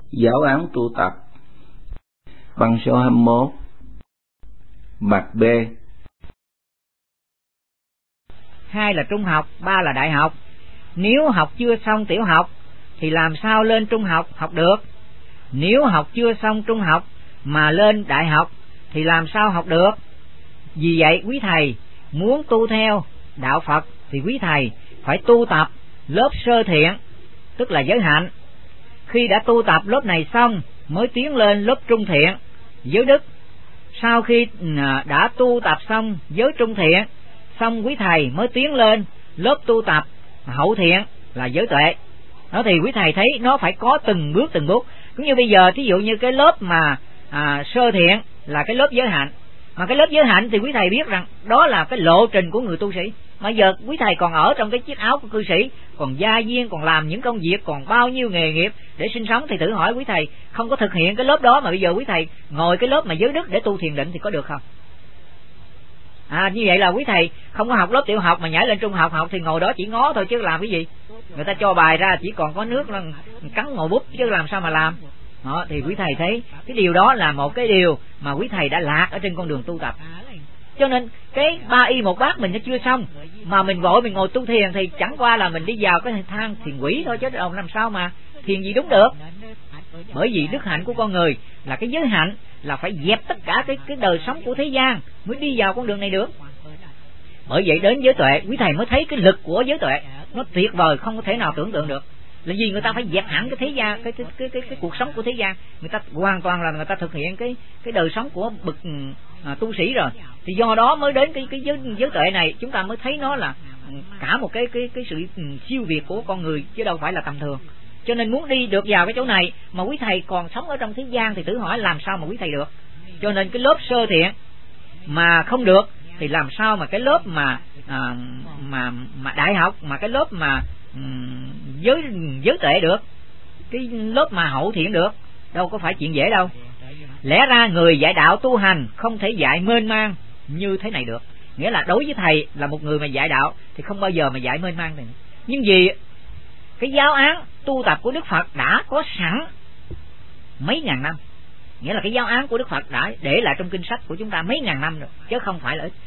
Giáo án tu tập. Bằng số 21. Mặt B. 2 là trung học, 3 là đại học. Nếu học chưa xong tiểu học thì làm sao lên trung học học được? Nếu học chưa xong trung học mà lên đại học thì làm sao học được? Vì vậy quý thầy muốn tu theo đạo Phật thì quý thầy phải tu tập lớp sơ thiện, tức là giới hạnh. Khi đã tu tập lớp này xong mới tiến lên lớp trung thiện, giới đức. Sau khi đã tu tập xong giới trung thiện, xong quý thầy mới tiến lên lớp tu tập hậu thiện là giới tuệ. Đó thì quý thầy thấy nó phải có từng bước. Cũng như bây giờ thí dụ như cái lớp mà sơ thiện là cái lớp giới hạnh, mà cái lớp giới hạnh thì quý thầy biết rằng đó là cái lộ trình của người tu sĩ. Mà giờ quý thầy còn ở trong cái chiếc áo của cư sĩ, còn gia viên, còn làm những công việc, còn bao nhiêu nghề nghiệp để sinh sống, thì thử hỏi quý thầy không có thực hiện cái lớp đó mà bây giờ quý thầy ngồi cái lớp mà giới đức để tu thiền định thì có được không? Như vậy là quý thầy không có học lớp tiểu học mà nhảy lên trung học học thì ngồi đó chỉ ngó thôi chứ làm cái gì? Người ta cho bài ra chỉ còn có nước là cắn ngồi bút chứ làm sao mà làm. Đó, thì quý thầy thấy cái điều đó là một cái điều mà quý thầy đã lạc ở trên con đường tu tập. Cho nên cái 3 y 1 bát mình nó chưa xong mà mình vội mình ngồi tu thiền thì chẳng qua là mình đi vào cái thang thiền quỷ thôi, chứ đâu làm sao mà thiền gì đúng được. Bởi vì đức hạnh của con người là cái giới hạnh, là phải dẹp tất cả cái đời sống của thế gian mới đi vào con đường này được. Bởi vậy đến giới tuệ quý thầy mới thấy cái lực của giới tuệ nó tuyệt vời, không có thể nào tưởng tượng được. Là vì người ta phải dẹp hẳn cái thế gian, cái cuộc sống của thế gian, người ta hoàn toàn là người ta thực hiện cái đời sống của bậc tu sĩ rồi. Thì do đó mới đến cái giới tuệ này, chúng ta mới thấy nó là cả một cái sự siêu việt của con người chứ đâu phải là tầm thường. Cho nên muốn đi được vào cái chỗ này mà quý thầy còn sống ở trong thế gian thì thử hỏi làm sao mà quý thầy được. Cho nên cái lớp sơ thiện mà không được thì làm sao mà cái lớp mà đại học, mà cái lớp mà giới tuệ được, cái lớp mà hậu thiện được, đâu có phải chuyện dễ đâu. Lẽ ra người dạy đạo tu hành không thể dạy mênh mang như thế này được. Nghĩa là đối với thầy là một người mà dạy đạo thì không bao giờ mà dạy mênh mang này. Nhưng vì cái giáo án tu tập của Đức Phật đã có sẵn mấy ngàn năm, nghĩa là cái giáo án của Đức Phật đã để lại trong kinh sách của chúng ta mấy ngàn năm rồi, chứ không phải là ít.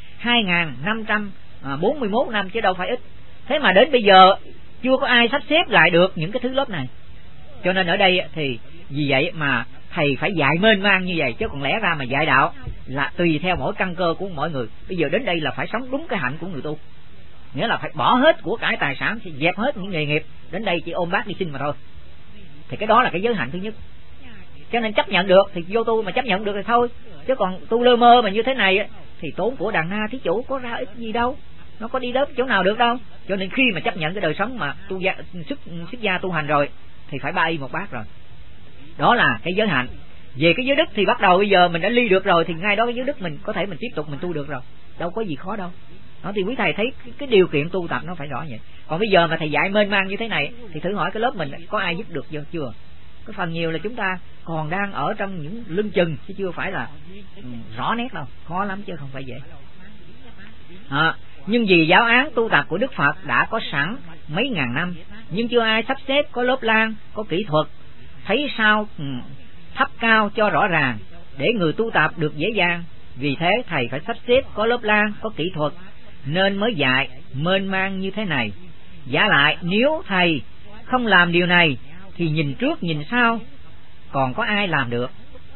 2541 năm chứ đâu phải ít. Thế mà đến bây giờ chưa có ai sắp xếp lại được những cái thứ lớp này. Cho nên ở đây thì vì vậy mà thầy phải dạy mênh mang như vậy, chứ còn lẽ ra mà dạy đạo là tùy theo mỗi căn cơ của mỗi người. Bây giờ đến đây là phải sống đúng cái hạnh của người tu, nghĩa là phải bỏ hết của cải tài sản, dẹp hết những nghề nghiệp, đến đây chỉ ôm bát đi sinh mà thôi. Thì cái đó là cái giới hạnh thứ nhất. Cho nên chấp nhận được thì vô tu, mà chấp nhận được thì thôi. Chứ còn tu lơ mơ mà như thế này thì tốn của đàn na thí chủ, có ra ích gì đâu, nó có đi đến chỗ nào được đâu. Cho nên khi mà chấp nhận cái đời sống mà xuất gia tu hành rồi thì phải 3 y 1 bát rồi. Đó là cái giới hạnh. Về cái giới đức thì bắt đầu bây giờ mình đã ly được rồi thì ngay đó cái giới đức mình có thể mình tiếp tục mình tu được rồi, đâu có gì khó đâu. Đó thì quý thầy thấy cái điều kiện tu tập nó phải rõ vậy. Còn bây giờ mà thầy dạy mênh mang như thế này thì thử hỏi cái lớp mình có ai giúp được chưa? Cái phần nhiều là chúng ta còn đang ở trong những lưng chừng chứ chưa phải là rõ nét đâu, khó lắm chứ không phải dễ. Nhưng vì giáo án tu tập của Đức Phật đã có sẵn mấy ngàn năm, nhưng chưa ai sắp xếp có lớp lang, có kỹ thuật, thấy sao thấp cao cho rõ ràng để người tu tập được dễ dàng. Vì thế thầy phải sắp xếp có lớp lang, có kỹ thuật nên mới dạy mênh mang như thế này. Giả lại nếu thầy không làm điều này thì nhìn trước nhìn sau còn có ai làm được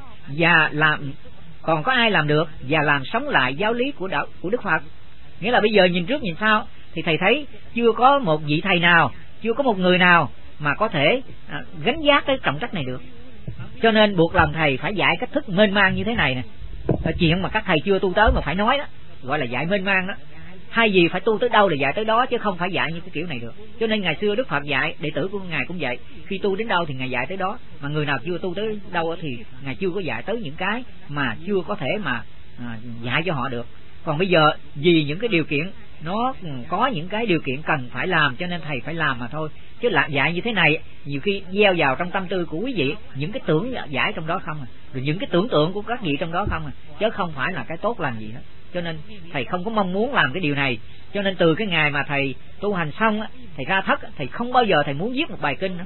và làm sống lại giáo lý của Đức Phật. Nghĩa là bây giờ nhìn trước nhìn sau thì thầy thấy chưa có một vị thầy nào, chưa có một người nào mà có thể gánh vác cái trọng trách này được. Cho nên buộc lòng thầy phải dạy cách thức mênh mang như thế này nè. Chuyện mà các thầy chưa tu tới mà phải nói đó, gọi là dạy mênh mang đó. Hay gì phải tu tới đâu là dạy tới đó, chứ không phải dạy như cái kiểu này được. Cho nên ngày xưa Đức Phật dạy, đệ tử của Ngài cũng vậy. Khi tu đến đâu thì Ngài dạy tới đó. Mà người nào chưa tu tới đâu thì Ngài chưa có dạy tới những cái mà chưa có thể mà dạy cho họ được. Còn bây giờ vì những cái điều kiện nó có những cái điều kiện cần phải làm, cho nên thầy phải làm mà thôi. Chứ là dạy như thế này nhiều khi gieo vào trong tâm tư của quý vị những cái tưởng giải trong đó không rồi những cái tưởng tượng của các vị trong đó không chứ không phải là cái tốt lành gì hết. Cho nên thầy không có mong muốn làm cái điều này. Cho nên từ cái ngày mà thầy tu hành xong thầy ra thất, thầy không bao giờ thầy muốn viết một bài kinh nữa.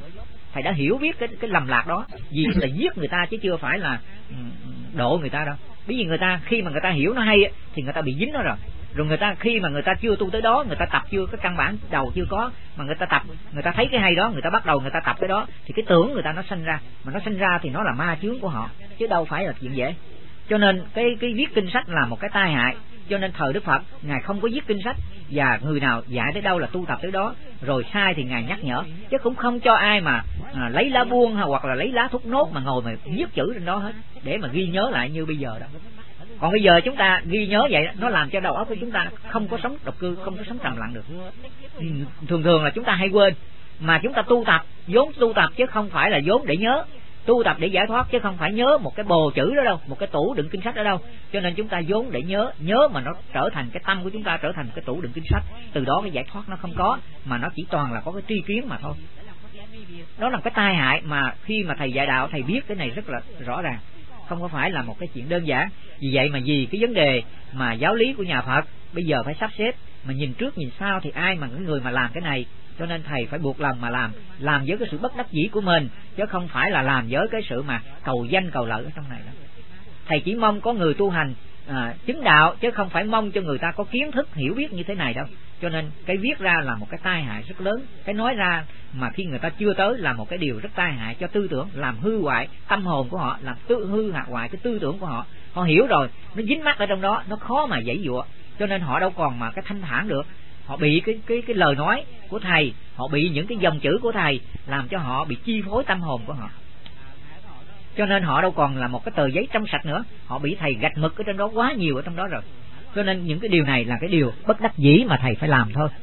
thầy đã hiểu biết cái lầm lạc đó. Vì là giết người ta chứ chưa phải là độ người ta đâu. Bởi vì người ta khi mà người ta hiểu nó hay thì người ta bị dính nó rồi. Rồi người ta khi mà người ta chưa tu tới đó, người ta tập chưa, cái căn bản đầu chưa có, mà người ta tập, người ta thấy cái hay đó, người ta bắt đầu người ta tập cái đó, thì cái tưởng người ta nó sanh ra, mà nó sanh ra thì nó là ma chướng của họ, chứ đâu phải là chuyện dễ. Cho nên cái viết kinh sách là một cái tai hại. Cho nên thời Đức Phật ngài không có viết kinh sách, và người nào dạy tới đâu là tu tập tới đó, rồi sai thì ngài nhắc nhở, chứ cũng không cho ai mà lấy lá buông hoặc là lấy lá thúc nốt mà ngồi mà viết chữ trên đó hết để mà ghi nhớ lại như bây giờ đó. Còn bây giờ chúng ta ghi nhớ vậy đó, nó làm cho đầu óc của chúng ta không có sống độc cư, không có sống trầm lặng được. Thường là chúng ta hay quên, mà chúng ta tu tập vốn tu tập chứ không phải là vốn để nhớ, tu tập để giải thoát chứ không phải nhớ một cái bồ chữ đó đâu, một cái tủ đựng kinh sách đó đâu. Cho nên chúng ta vốn để nhớ mà nó trở thành cái tâm của chúng ta, trở thành cái tủ đựng kinh sách. Từ đó cái giải thoát nó không có, mà nó chỉ toàn là có cái tri kiến mà thôi. Đó là cái tai hại mà khi mà thầy dạy đạo, thầy biết cái này rất là rõ ràng, không có phải là một cái chuyện đơn giản. Vì vậy mà vì cái vấn đề mà giáo lý của nhà Phật bây giờ phải sắp xếp, mà nhìn trước nhìn sau thì ai mà những người mà làm cái này, cho nên thầy phải buộc lòng mà làm với cái sự bất đắc dĩ của mình, chứ không phải là làm với cái sự mà cầu danh cầu lợi ở trong này đó. Thầy chỉ mong có người tu hành chứng đạo, chứ không phải mong cho người ta có kiến thức hiểu biết như thế này đâu. Cho nên cái viết ra là một cái tai hại rất lớn, cái nói ra mà khi người ta chưa tới là một cái điều rất tai hại cho tư tưởng, làm hư hoại tâm hồn của họ, làm hư hoại cái tư tưởng của họ. Họ hiểu rồi, nó dính mắc ở trong đó, nó khó mà giãy giụa, cho nên họ đâu còn mà cái thanh thản được. Họ bị cái lời nói của thầy, họ bị những cái dòng chữ của thầy làm cho họ bị chi phối tâm hồn của họ. Cho nên họ đâu còn là một cái tờ giấy trong sạch nữa, họ bị thầy gạch mực ở trên đó quá nhiều ở trong đó rồi. Cho nên những cái điều này là cái điều bất đắc dĩ mà thầy phải làm thôi.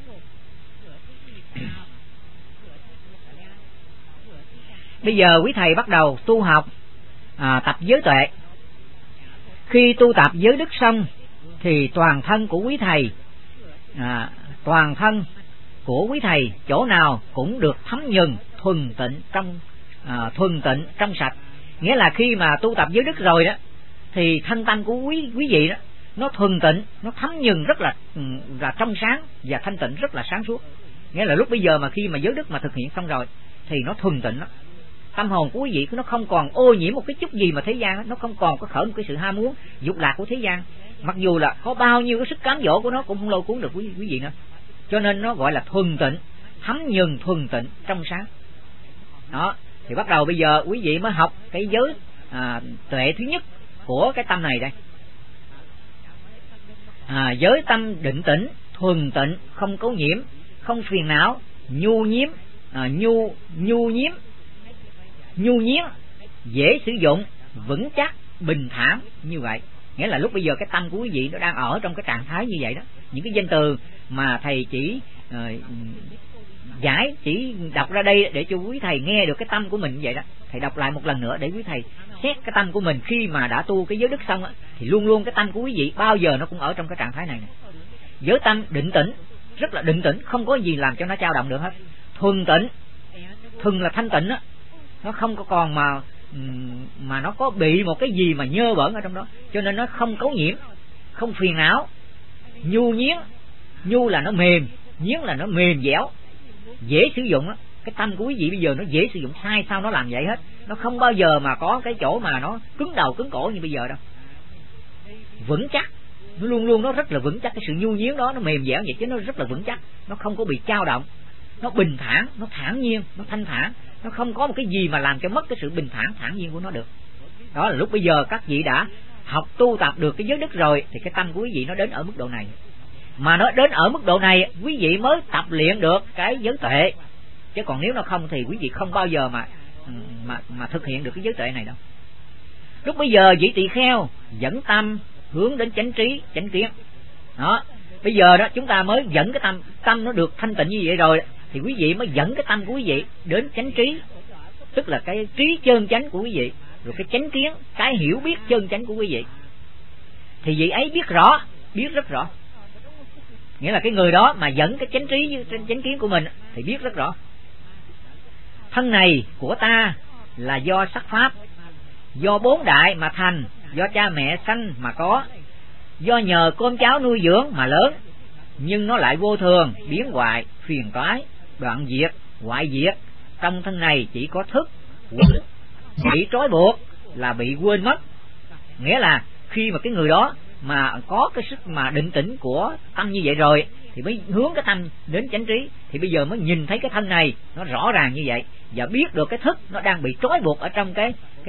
Bây giờ quý thầy bắt đầu tu học tập giới tuệ. Khi tu tập giới đức xong thì toàn thân của quý thầy chỗ nào cũng được thấm nhuần thuần tịnh trong sạch. Nghĩa là khi mà tu tập giới đức rồi đó thì thân tâm của quý vị đó nó thuần tịnh, nó thấm nhuần rất là trong sáng và thanh tịnh, rất là sáng suốt. Nghĩa là lúc bây giờ mà khi mà giới đức mà thực hiện xong rồi thì nó thuần tịnh đó. Tâm hồn của quý vị nó không còn ô nhiễm một cái chút gì mà thế gian, nó không còn có khởi một cái sự ham muốn dục lạc của thế gian. Mặc dù là có bao nhiêu cái sức cám dỗ của nó cũng không lôi cuốn được quý vị nữa. Cho nên nó gọi là thuần tịnh, thấm nhuần thuần tịnh trong sáng. Đó, thì bắt đầu bây giờ quý vị mới học cái giới tuệ thứ nhất của cái tâm này đây. Giới tâm định tĩnh, thuần tịnh, không cấu nhiễm, không phiền não, nhu nhiếm, dễ sử dụng, vững chắc, bình thản như vậy. Nghĩa là lúc bây giờ cái tâm của quý vị nó đang ở trong cái trạng thái như vậy đó. Những cái danh từ mà thầy chỉ chỉ đọc ra đây để cho quý thầy nghe được cái tâm của mình như vậy đó. Thầy đọc lại một lần nữa để quý thầy xét cái tâm của mình khi mà đã tu cái giới đức xong á, thì luôn luôn cái tâm của quý vị bao giờ nó cũng ở trong cái trạng thái này. Giới tâm định tĩnh, rất là định tĩnh, không có gì làm cho nó dao động được hết. Thuần tịnh, thuần là thanh tịnh á, nó không có còn mà nó có bị một cái gì mà nhơ bẩn ở trong đó, cho nên nó không cấu nhiễm, không phiền não. Nhu nhiếm, nhu là nó mềm, nhiếm là nó mềm dẻo, dễ sử dụng á. Cái tâm của quý vị bây giờ nó dễ sử dụng, sai sao nó làm vậy hết, nó không bao giờ mà có cái chỗ mà nó cứng đầu cứng cổ như bây giờ đâu. Vững chắc, nó luôn luôn nó rất là vững chắc. Cái sự nhu nhiếm đó nó mềm dẻo vậy chứ nó rất là vững chắc, nó không có bị dao động, nó bình thản, nó thản nhiên, nó thanh thản, nó không có một cái gì mà làm cho mất cái sự bình thản thản nhiên của nó được. Đó là lúc bây giờ các vị đã học tu tập được cái giới đức rồi thì cái tâm của quý vị nó đến ở mức độ này. Mà nó đến ở mức độ này quý vị mới tập luyện được cái giới tuệ, chứ còn nếu nó không thì quý vị không bao giờ mà thực hiện được cái giới tuệ này đâu. Lúc bây giờ vị tỳ kheo dẫn tâm hướng đến chánh trí, chánh kiến. Đó, bây giờ đó chúng ta mới dẫn cái tâm nó được thanh tịnh như vậy rồi thì quý vị mới dẫn cái tâm của quý vị đến chánh trí, tức là cái trí chân chánh của quý vị, rồi cái chánh kiến, cái hiểu biết chân chánh của quý vị. Thì vị ấy biết rõ, biết rất rõ. Nghĩa là cái người đó mà dẫn cái chánh trí với chánh kiến của mình thì biết rất rõ. Thân này của ta là do sắc pháp, do bốn đại mà thành, do cha mẹ sanh mà có, do nhờ cơm cháo nuôi dưỡng mà lớn, nhưng nó lại vô thường, biến hoại, phiền toái, đoạn diệt, hoại diệt, trong thân này chỉ có thức, bị trói buộc là bị quên mất. Nghĩa là khi mà cái người đó mà có cái sức mà định tĩnh của tâm như vậy rồi thì mới hướng cái tâm đến chánh trí, thì bây giờ mới nhìn thấy cái thân này nó rõ ràng như vậy, và biết được cái thức nó đang bị trói buộc ở trong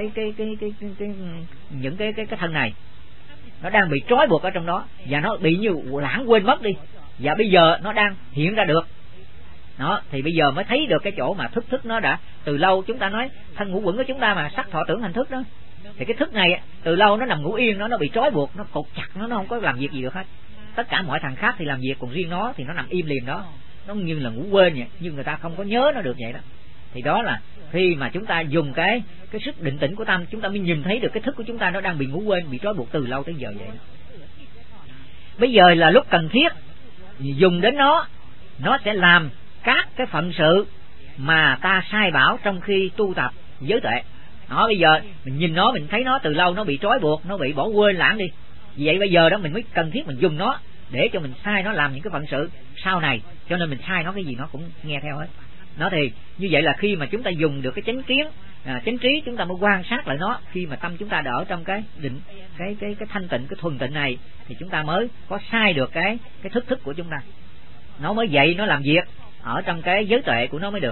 những cái thân này, nó đang bị trói buộc ở trong đó, và nó bị như lãng quên mất đi, và bây giờ nó đang hiện ra được. Đó, thì bây giờ mới thấy được cái chỗ mà thức nó đã từ lâu. Chúng ta nói thân ngũ quẩn của chúng ta mà sắc thọ tưởng hành thức đó, thì cái thức này từ lâu nó nằm ngủ yên, nó bị trói buộc, nó cột chặt, nó không có làm việc gì được hết. Tất cả mọi thằng khác thì làm việc, còn riêng nó thì nó nằm im lìm đó, nó như là ngủ quên vậy, nhưng người ta không có nhớ nó được vậy đó. Thì đó là khi mà chúng ta dùng cái sức định tĩnh của tâm, chúng ta mới nhìn thấy được cái thức của chúng ta nó đang bị ngủ quên, bị trói buộc từ lâu tới giờ vậy đó. Bây giờ là lúc cần thiết dùng đến nó sẽ làm các cái phận sự mà ta sai bảo trong khi tu tập giới tuệ. Nó bây giờ mình nhìn nó, mình thấy nó từ lâu nó bị trói buộc, nó bị bỏ quên lãng đi. Vì vậy bây giờ đó mình mới cần thiết mình dùng nó để cho mình sai nó làm những cái phận sự sau này, cho nên mình sai nó cái gì nó cũng nghe theo hết. Nó thì như vậy là khi mà chúng ta dùng được cái chánh kiến, chánh trí, chúng ta mới quan sát lại nó. Khi mà tâm chúng ta đã ở trong cái định, cái thanh tịnh, cái thuần tịnh này, thì chúng ta mới có sai được cái thức của chúng ta. Nó mới dậy, nó làm việc ở trong cái giới tuệ của nó mới được.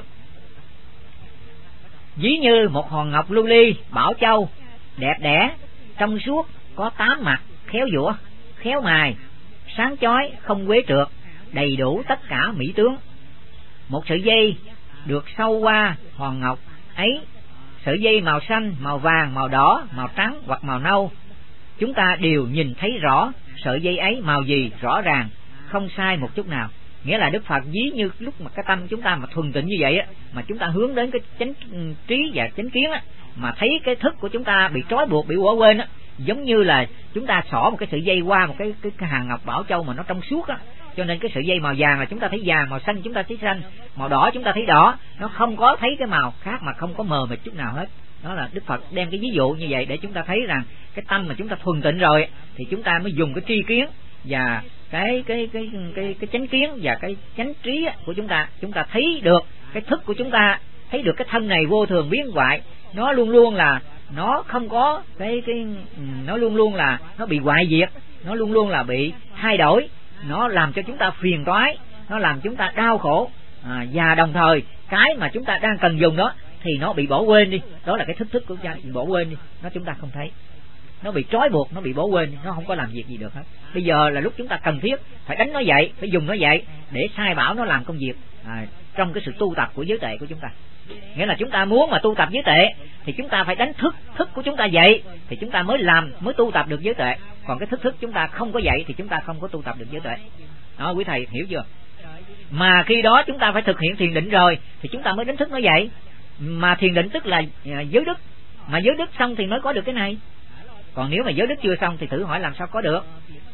Ví như một hòn ngọc lưu ly bảo châu, đẹp đẽ, trong suốt, có 8 mặt, khéo giũa, khéo mài, sáng chói, không quế trượt, đầy đủ tất cả mỹ tướng. Một sợi dây được sâu qua hòn ngọc ấy, sợi dây màu xanh, màu vàng, màu đỏ, màu trắng hoặc màu nâu, chúng ta đều nhìn thấy rõ sợi dây ấy màu gì rõ ràng, không sai một chút nào. Nghĩa là Đức Phật ví như lúc mà cái tâm chúng ta mà thuần tịnh như vậy á, mà chúng ta hướng đến cái chánh trí và chánh kiến á, mà thấy cái thức của chúng ta bị trói buộc, bị bỏ quên á, giống như là chúng ta xỏ một cái sợi dây qua một cái hàng ngọc bảo châu mà nó trong suốt á, cho nên cái sợi dây màu vàng là chúng ta thấy vàng, màu xanh chúng ta thấy xanh, màu đỏ chúng ta thấy đỏ, nó không có thấy cái màu khác mà không có mờ mịt chút nào hết. Đó là Đức Phật đem cái ví dụ như vậy để chúng ta thấy rằng cái tâm mà chúng ta thuần tịnh rồi thì chúng ta mới dùng cái tri kiến và cái chánh kiến và cái chánh trí của chúng ta thấy được cái thức của chúng ta, thấy được cái thân này vô thường biến hoại, nó luôn luôn là nó không có nó luôn luôn là nó bị hoại diệt, nó luôn luôn là bị thay đổi, nó làm cho chúng ta phiền toái, nó làm chúng ta đau khổ, và đồng thời cái mà chúng ta đang cần dùng đó thì nó bị bỏ quên đi. Đó là cái thức của chúng ta bị bỏ quên đi, nó chúng ta không thấy, nó bị trói buộc, nó bị bỏ quên, nó không có làm việc gì được hết. Bây giờ là lúc chúng ta cần thiết phải đánh nó dậy, phải dùng nó dậy để sai bảo nó làm công việc trong cái sự tu tập của giới tuệ của chúng ta. Nghĩa là chúng ta muốn mà tu tập giới tuệ thì chúng ta phải đánh thức của chúng ta dậy thì chúng ta mới tu tập được giới tuệ. Còn cái thức chúng ta không có dậy thì chúng ta không có tu tập được giới tuệ. Đó, quý thầy hiểu chưa? Mà khi đó chúng ta phải thực hiện thiền định rồi thì chúng ta mới đánh thức nó dậy. Mà thiền định tức là giới đức, mà giới đức xong thì mới có được cái này. Còn nếu mà giới đức chưa xong thì thử hỏi làm sao có được.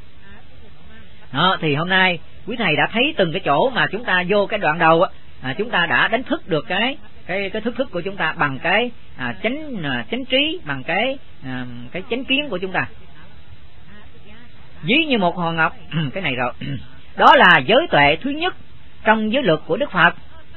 Đó, thì hôm nay quý thầy đã thấy từng cái chỗ mà chúng ta vô cái đoạn đầu chúng ta đã đánh thức được cái thức của chúng ta bằng cái chánh trí, bằng cái chánh kiến của chúng ta. Ví như một hòn ngọc cái này rồi. Đó là giới tuệ thứ nhất trong giới luật của Đức Phật,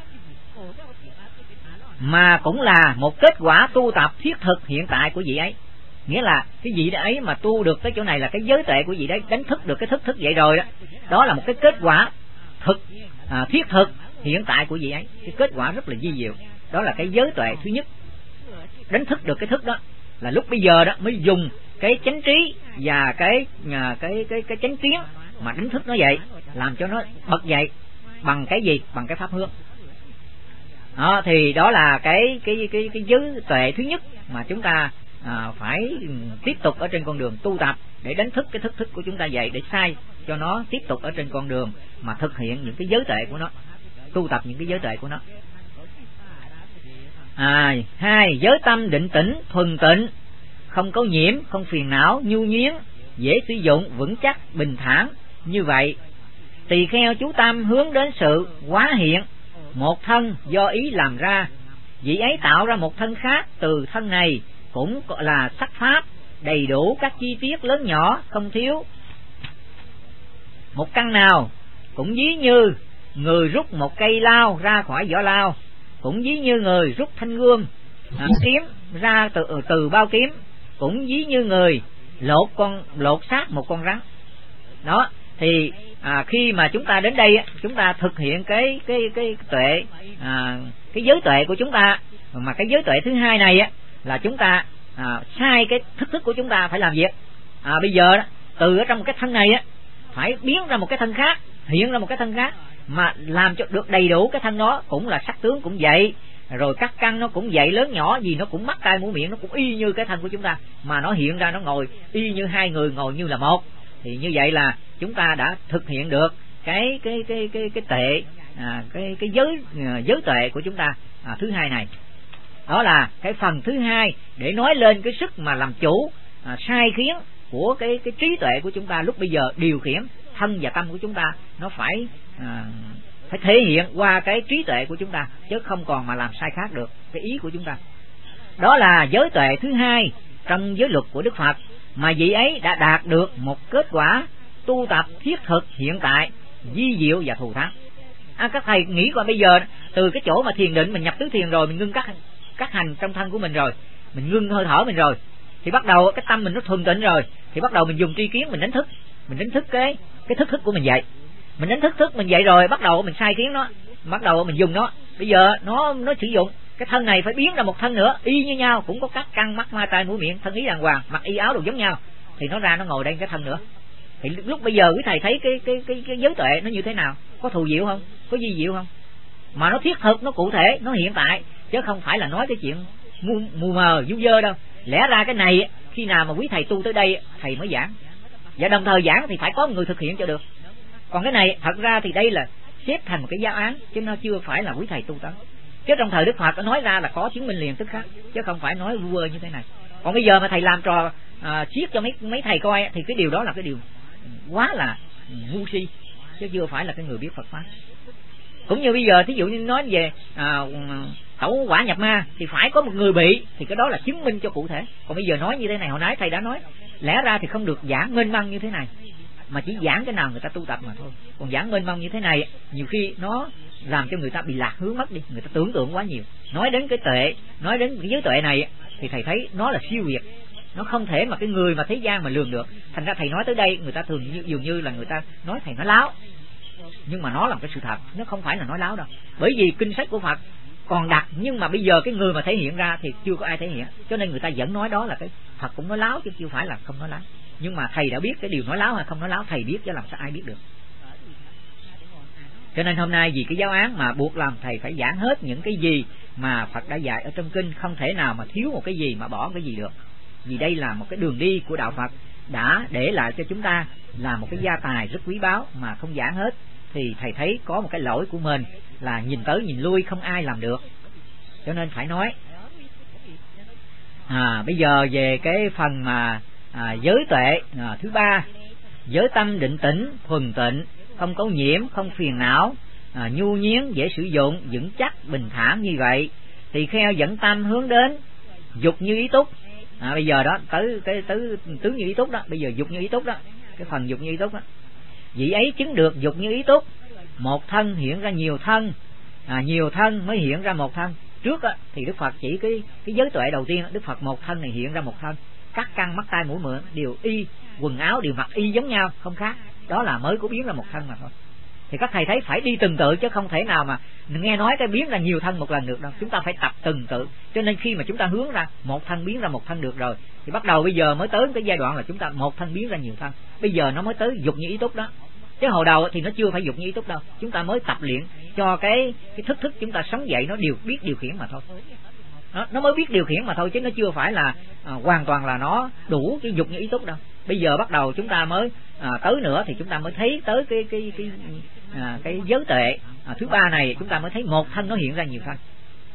mà cũng là một kết quả tu tập thiết thực hiện tại của vị ấy. Nghĩa là cái vị ấy mà tu được tới chỗ này là cái giới tuệ của vị đấy đánh thức được cái thức vậy rồi đó. Đó là một cái kết quả thiết thực hiện tại của vị ấy, cái kết quả rất là vi diệu. Đó là cái giới tuệ thứ nhất, đánh thức được cái thức đó. Là lúc bây giờ đó mới dùng cái chánh trí và cái chánh kiến mà đánh thức nó dậy, làm cho nó bật dậy bằng cái gì? Bằng cái pháp hướng. Đó, thì đó là cái giới tuệ thứ nhất mà chúng ta phải tiếp tục ở trên con đường tu tập để đánh thức cái thức của chúng ta dậy, để sai cho nó tiếp tục ở trên con đường mà thực hiện những cái giới tuệ của nó, tu tập những cái giới tuệ của nó. Hai, giới tâm định tĩnh thuần tịnh, không có nhiễm, không phiền não, nhu nhuyến, dễ sử dụng, vững chắc, bình thản. Như vậy tỳ kheo chú tâm hướng đến sự hóa hiện một thân do ý làm ra, vị ấy tạo ra một thân khác từ thân này, cũng là sắc pháp, đầy đủ các chi tiết lớn nhỏ, không thiếu một căn nào. Cũng ví như người rút một cây lao ra khỏi vỏ lao, cũng ví như người rút thanh gươm kiếm ra từ bao kiếm, cũng ví như người lột xác một con rắn. Đó thì khi mà chúng ta đến đây, chúng ta thực hiện cái tuệ, cái giới tuệ của chúng ta, mà cái giới tuệ thứ hai này là chúng ta sai cái thức của chúng ta phải làm việc. Bây giờ đó, từ ở trong một cái thân này phải biến ra một cái thân khác, hiện ra một cái thân khác, mà làm cho được đầy đủ cái thân đó, cũng là sắc tướng cũng vậy, rồi các căn nó cũng vậy, lớn nhỏ gì nó cũng mắt tai mũi miệng, nó cũng y như cái thân của chúng ta, mà nó hiện ra nó ngồi y như hai người ngồi như là một. Thì như vậy là chúng ta đã thực hiện được cái tệ, cái giới tuệ của chúng ta thứ hai này. Đó là cái phần thứ hai để nói lên cái sức mà làm chủ sai khiến của cái trí tuệ của chúng ta lúc bây giờ điều khiển thân và tâm của chúng ta. Nó phải thể hiện qua cái trí tuệ của chúng ta, chứ không còn mà làm sai khác được cái ý của chúng ta. Đó là giới tuệ thứ hai trong giới luật của Đức Phật, mà vị ấy đã đạt được một kết quả tu tập thiết thực hiện tại, vi diệu và thù thắng. Các thầy nghĩ coi, bây giờ từ cái chỗ mà thiền định, mình nhập tứ thiền rồi, mình ngưng các hành trong thân của mình rồi, mình ngưng hơi thở mình rồi, thì bắt đầu cái tâm mình nó thuần tịnh rồi, thì bắt đầu mình dùng tri kiến, mình đánh thức cái thức của mình dậy. Mình đánh thức mình dậy rồi, bắt đầu mình sai kiến nó, bắt đầu mình dùng nó. Bây giờ nó sử dụng cái thân này phải biến ra một thân nữa y như nhau, cũng có các căn mắt ma tai mũi miệng, thân ý đàng hoàng, mặc y áo đồ giống nhau, thì nó ra nó ngồi đây cái thân nữa. Thì lúc bây giờ quý thầy thấy cái giới tuệ nó như thế nào? Có thù diệu không? Có vi diệu không? Mà nó thiết thực, nó cụ thể, nó hiện tại, chứ không phải là nói cái chuyện mù mờ vu vơ đâu. Lẽ ra cái này khi nào mà quý thầy tu tới đây thầy mới giảng, và đồng thời giảng thì phải có một người thực hiện cho được. Còn cái này thật ra thì đây là xếp thành một cái giáo án, chứ nó chưa phải là quý thầy tu tới. Chứ trong thời Đức Phật nó nói ra là có chứng minh liền tức khắc, chứ không phải nói vu vơ như thế này. Còn bây giờ mà thầy làm trò siết cho mấy thầy coi thì cái điều đó là cái điều quá là ngu si, chứ chưa phải là cái người biết Phật pháp. Cũng như bây giờ thí dụ như nói về tẩu quả nhập ma thì phải có một người bị, thì cái đó là chứng minh cho cụ thể. Còn bây giờ nói như thế này, hồi nãy thầy đã nói, lẽ ra thì không được giảng mênh mông như thế này, mà chỉ giảng cái nào người ta tu tập mà thôi. Còn giảng mênh mông như thế này nhiều khi nó làm cho người ta bị lạc hướng mất đi, người ta tưởng tượng quá nhiều. Nói đến cái tuệ, nói đến cái giới tuệ này thì thầy thấy nó là siêu việt, nó không thể mà cái người mà thế gian mà lường được. Thành ra thầy nói tới đây người ta thường dường như là người ta nói thầy nói láo, nhưng mà nó là một cái sự thật, nó không phải là nói láo đâu. Bởi vì kinh sách của Phật còn đặt, nhưng mà bây giờ cái người mà thể hiện ra thì chưa có ai thể hiện, cho nên người ta vẫn nói đó là cái Phật cũng nói láo, chứ chưa phải là không nói láo. Nhưng mà thầy đã biết cái điều nói láo hay không nói láo, thầy biết chứ làm sao ai biết được. Cho nên hôm nay vì cái giáo án mà buộc làm thầy phải giảng hết những cái gì mà Phật đã dạy ở trong kinh, không thể nào mà thiếu một cái gì mà bỏ cái gì được. Vì đây là một cái đường đi của đạo Phật đã để lại cho chúng ta là một cái gia tài rất quý báu, mà không giảng hết thì thầy thấy có một cái lỗi của mình là nhìn tới nhìn lui không ai làm được, cho nên phải nói. Bây giờ về cái phần mà giới tuệ thứ ba, giới tâm định tĩnh thuần tịnh, không có nhiễm, không phiền não, nhu nhiến, dễ sử dụng, vững chắc, bình thản như vậy, thì kheo dẫn tâm hướng đến dục như ý túc. Bây giờ đó tới cái tứ như ý túc đó, bây giờ dục như ý túc đó, cái phần dục như ý túc đó. Vị ấy chứng được dục như ý túc, một thân hiện ra nhiều thân, nhiều thân mới hiện ra một thân. Trước thì Đức Phật chỉ cái giới tuệ đầu tiên, Đức Phật một thân này hiện ra một thân, các căn mắt tai mũi miệng đều y, quần áo đều mặc y giống nhau, không khác, đó là mới có biến ra một thân mà thôi. Thì các thầy thấy phải đi từng tự, chứ không thể nào mà nghe nói cái biến ra nhiều thân một lần được đâu. Chúng ta phải tập từng tự. Cho nên khi mà chúng ta hướng ra một thân biến ra một thân được rồi, thì bắt đầu bây giờ mới tới cái giai đoạn là chúng ta một thân biến ra nhiều thân. Bây giờ nó mới tới dục như ý túc đó. Chứ hồi đầu thì nó chưa phải dục như ý túc đâu. Chúng ta mới tập luyện cho cái thức chúng ta sống dậy nó biết điều khiển mà thôi. Nó mới biết điều khiển mà thôi, chứ nó chưa phải là hoàn toàn là nó đủ cái dục như ý túc đâu. Bây giờ bắt đầu chúng ta mới tới nữa thì chúng ta mới thấy tới cái giới tuệ thứ ba này, chúng ta mới thấy một thân nó hiện ra nhiều thân.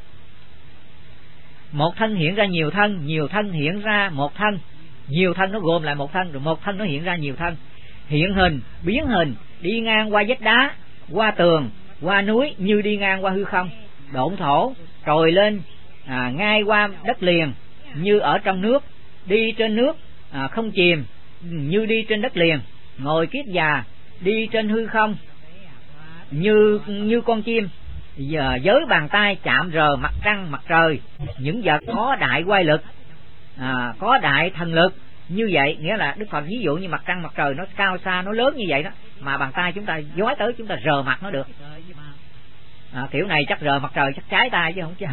Một thân hiện ra nhiều thân, nhiều thân hiện ra một thân, nhiều thân nó gồm lại một thân, rồi một thân nó hiện ra nhiều thân. Hiện hình, biến hình, đi ngang qua vách đá, qua tường, qua núi như đi ngang qua hư không, độn thổ, trồi lên ngay qua đất liền như ở trong nước, đi trên nước không chìm như đi trên đất liền, ngồi kiết già đi trên hư không như con chim, giờ với bàn tay chạm rờ mặt trăng mặt trời, những vật có đại oai lực, có đại thần lực như vậy, nghĩa là Đức Phật ví dụ như mặt trăng mặt trời nó cao xa, nó lớn như vậy đó, mà bàn tay chúng ta dối tới chúng ta rờ mặt nó được. Kiểu này chắc rờ mặt trời chắc trái tay chứ không chứ.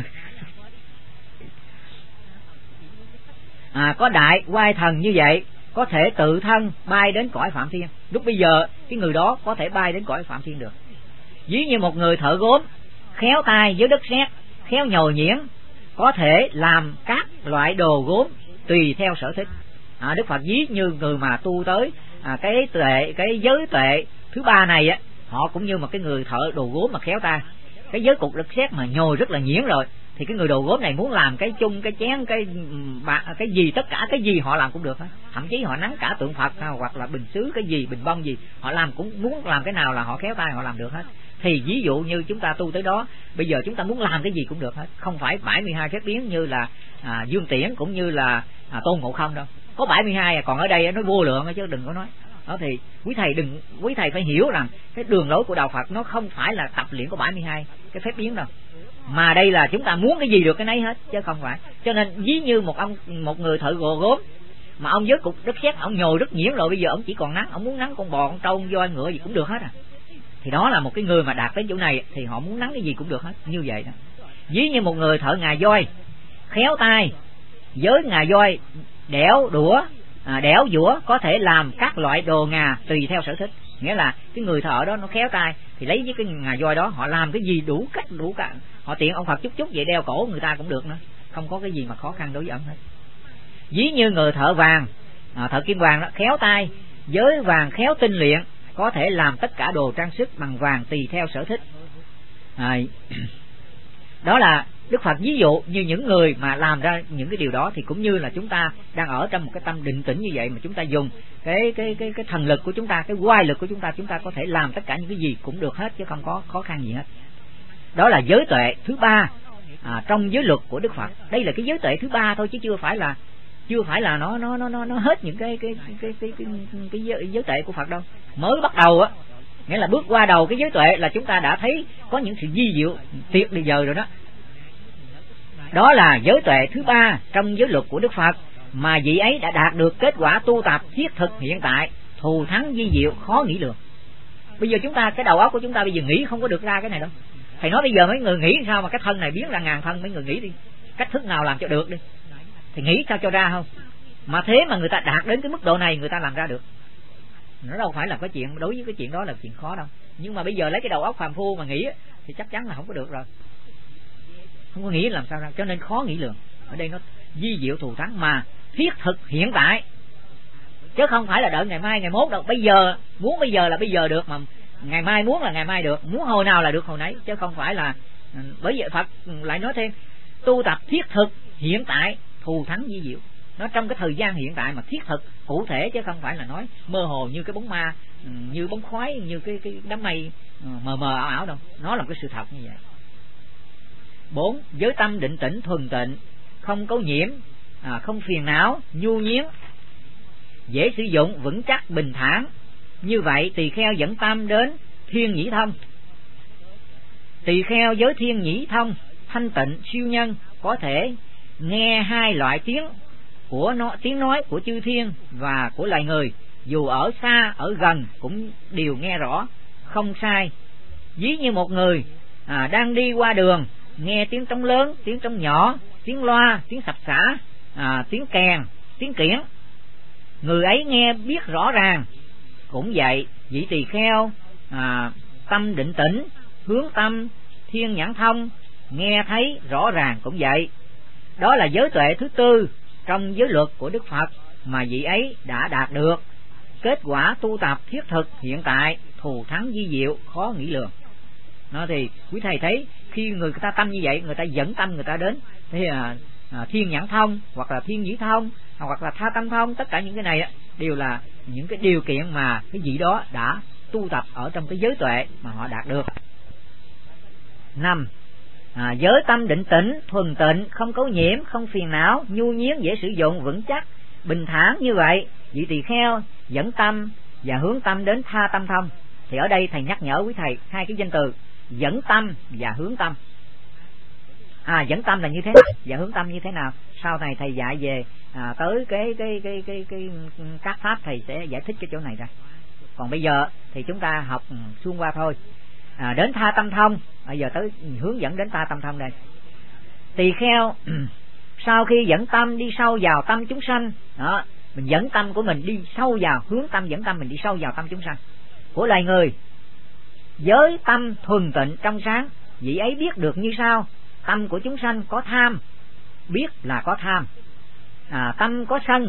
Có đại oai thần như vậy, có thể tự thân bay đến cõi Phạm Thiên. Lúc bây giờ cái người đó có thể bay đến cõi Phạm Thiên được. Ví như một người thợ gốm khéo tay với đất sét, khéo nhồi nhuyễn, có thể làm các loại đồ gốm tùy theo sở thích. Đức Phật ví như người mà tu tới cái giới tuệ thứ ba này á, họ cũng như một cái người thợ đồ gốm mà khéo tay. Cái giới cục đất sét mà nhồi rất là nhuyễn rồi, thì cái người đồ gốm này muốn làm cái chung, cái chén, cái gì, tất cả cái gì họ làm cũng được hết. Thậm chí họ nắn cả tượng Phật hoặc là bình sứ, cái gì, bình bông gì họ làm, cũng muốn làm cái nào là họ khéo tay họ làm được hết. Thì ví dụ như chúng ta tu tới đó, bây giờ chúng ta muốn làm cái gì cũng được hết, không phải 72 phép biến như là Dương Tiễn cũng như là Tôn Ngộ Không đâu. Có 72, còn ở đây nó vô lượng chứ đừng có nói. Đó thì quý thầy phải hiểu rằng cái đường lối của đạo Phật nó không phải là tập luyện có 72 cái phép biến đâu, mà đây là chúng ta muốn cái gì được cái nấy hết chứ không phải. Cho nên ví như một người thợ gốm mà ông với cục đất sét, ông nhồi rất nhuyễn rồi, bây giờ ông chỉ còn nắng, ông muốn nắng con bò, con trâu, con voi, ngựa gì cũng được hết thì đó là một cái người mà đạt đến chỗ này thì họ muốn nắng cái gì cũng được hết, như vậy đó. Ví như một người thợ ngà voi khéo tay với ngà voi, đẽo dũa, có thể làm các loại đồ ngà tùy theo sở thích. Nghĩa là cái người thợ đó nó khéo tay thì lấy với cái ngà voi đó họ làm cái gì đủ cách đủ cả, họ tiện ông Phật chút vậy đeo cổ người ta cũng được nữa, không có cái gì mà khó khăn đối với ông hết. Ví như người thợ vàng, thợ kim vàng đó khéo tay với vàng khéo tinh luyện, có thể làm tất cả đồ trang sức bằng vàng tùy theo sở thích. Đó là Đức Phật ví dụ như những người mà làm ra những cái điều đó, thì cũng như là chúng ta đang ở trong một cái tâm định tĩnh như vậy, mà chúng ta dùng cái thần lực của chúng ta, cái oai lực của chúng ta có thể làm tất cả những cái gì cũng được hết chứ không có khó khăn gì hết. Đó là giới tuệ thứ ba trong giới luật của Đức Phật. Đây là cái giới tuệ thứ ba thôi chứ chưa phải là nó hết những cái giới tuệ của Phật đâu. Mới bắt đầu á, nghĩa là bước qua đầu cái giới tuệ là chúng ta đã thấy có những sự vi diệu tuyệt bây giờ rồi đó. Đó là giới tuệ thứ ba trong giới luật của Đức Phật, mà vị ấy đã đạt được kết quả tu tập thiết thực hiện tại, thù thắng vi diệu khó nghĩ lường. Bây giờ chúng ta, cái đầu óc của chúng ta bây giờ nghĩ không có được ra cái này đâu. Thầy nói bây giờ mấy người nghĩ sao mà cái thân này biến ra ngàn thân, mấy người nghĩ đi, cách thức nào làm cho được đi, thì nghĩ sao cho ra không. Mà thế mà người ta đạt đến cái mức độ này người ta làm ra được, nó đâu phải là cái chuyện, đối với cái chuyện đó là chuyện khó đâu. Nhưng mà bây giờ lấy cái đầu óc phàm phu mà nghĩ thì chắc chắn là không có được rồi, không có nghĩ làm sao ra, cho nên khó nghĩ lường. Ở đây nó vi diệu thù thắng mà thiết thực hiện tại, chứ không phải là đợi ngày mai ngày mốt đâu. Bây giờ muốn bây giờ là bây giờ được, mà ngày mai muốn là ngày mai được, muốn hồi nào là được hồi nấy, chứ không phải là. Bởi vậy Phật lại nói thêm tu tập thiết thực hiện tại, thù thắng vi diệu. Nó trong cái thời gian hiện tại mà thiết thực cụ thể, chứ không phải là nói mơ hồ như cái bóng ma, như bóng khói, như cái đám mây mờ mờ ảo ảo đâu. Nó là cái sự thật như vậy. 4. Giới tâm định tĩnh thuần tịnh, không cấu nhiễm, không phiền não, nhu nhiến, dễ sử dụng, vững chắc, bình thản. Như vậy tỳ kheo dẫn tâm đến thiên nhĩ thông. Tỳ kheo giới thiên nhĩ thông thanh tịnh siêu nhân, có thể nghe hai loại tiếng nói của chư thiên và của loài người, dù ở xa ở gần cũng đều nghe rõ, không sai. Ví như một người đang đi qua đường, nghe tiếng trống lớn, tiếng trống nhỏ, tiếng loa, tiếng sập xả, tiếng kèn, tiếng kiển, người ấy nghe biết rõ ràng. Cũng vậy, vị tỳ kheo tâm định tĩnh, hướng tâm thiên nhãn thông, nghe thấy rõ ràng cũng vậy. Đó là giới tuệ thứ tư trong giới luật của Đức Phật mà vị ấy đã đạt được, kết quả tu tập thiết thực hiện tại, thù thắng vi diệu khó nghĩ lường. Nó thì quý thầy thấy khi người ta tâm như vậy, người ta dẫn tâm người ta đến thì thiên nhãn thông, hoặc là thiên nhĩ thông, hoặc là tha tâm thông, tất cả những cái này đều là những cái điều kiện mà cái vị đó đã tu tập ở trong cái giới tuệ mà họ đạt được. 5. Giới tâm định tĩnh thuần tịnh, không cấu nhiễm, không phiền não, nhu nhiến, dễ sử dụng, vững chắc, bình thản. Như vậy vị tỳ kheo dẫn tâm và hướng tâm đến tha tâm thông. Thì ở đây thầy nhắc nhở quý thầy hai cái danh từ dẫn tâm và hướng tâm. Dẫn tâm là như thế nào và hướng tâm như thế nào? Sau này thầy dạy về tới cái các pháp thầy sẽ giải thích cái chỗ này ra. Còn bây giờ thì chúng ta học suông qua thôi. Đến tha tâm thông, bây giờ tới hướng dẫn đến tha tâm thông đây. Tỳ kheo sau khi dẫn tâm đi sâu vào tâm chúng sanh, đó, mình dẫn tâm của mình đi sâu vào, hướng tâm dẫn tâm mình đi sâu vào tâm chúng sanh của loài người. Với tâm thuần tịnh trong sáng, vị ấy biết được như sau: tâm của chúng sanh có tham, biết là có tham. Tâm có sân,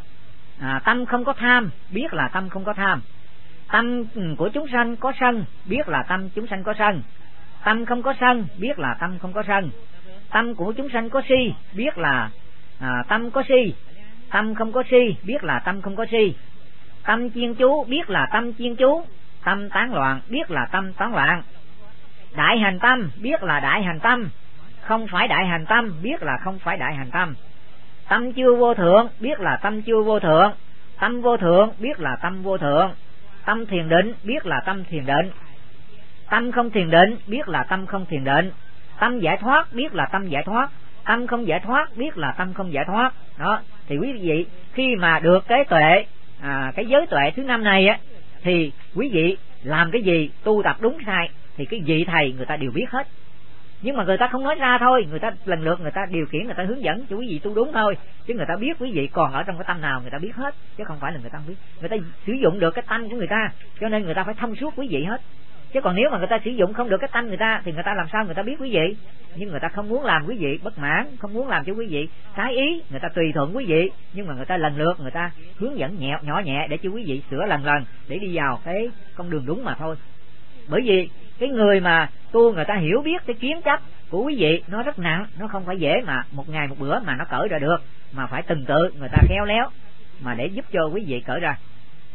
tâm không có tham, biết là tâm không có tham. Tâm của chúng sanh có sân, biết là tâm chúng sanh có sân. Tâm không có sân, biết là tâm không có sân. Tâm của chúng sanh có si, biết là tâm có si. Tâm không có si, biết là tâm không có si. Tâm chuyên chú, biết là tâm chuyên chú. Tâm tán loạn, biết là tâm tán loạn. Đại hành tâm, biết là đại hành tâm. Không phải đại hành tâm, biết là không phải đại hành tâm. Tâm chưa vô thượng, biết là tâm chưa vô thượng. Tâm vô thượng, biết là tâm vô thượng. Tâm thiền định, biết là tâm thiền định. Tâm không thiền định, biết là tâm không thiền định. Tâm giải thoát, biết là tâm giải thoát. Tâm không giải thoát, biết là tâm không giải thoát. Đó, thì quý vị khi mà được cái tuệ, cái giới tuệ thứ 5 này á, thì quý vị làm cái gì, tu tập đúng sai thì cái vị thầy người ta đều biết hết. Nhưng mà người ta không nói ra thôi, người ta lần lượt người ta điều khiển, người ta hướng dẫn cho quý vị tu đúng thôi. Chứ người ta biết quý vị còn ở trong cái tâm nào người ta biết hết, chứ không phải là người ta không biết. Người ta sử dụng được cái tâm của người ta, cho nên người ta phải thông suốt quý vị hết. Chứ còn nếu mà người ta sử dụng không được cái tâm người ta thì người ta làm sao người ta biết quý vị. Nhưng người ta không muốn làm quý vị bất mãn, không muốn làm cho quý vị trái ý, người ta tùy thuận quý vị. Nhưng mà người ta lần lượt người ta hướng dẫn nhỏ nhẹ để cho quý vị sửa lần lần để đi vào cái con đường đúng mà thôi. Bởi vì cái người mà tu người ta hiểu biết cái kiến chấp của quý vị nó rất nặng, nó không phải dễ mà một ngày một bữa mà nó cởi ra được, mà phải từng tự người ta khéo léo mà để giúp cho quý vị cởi ra.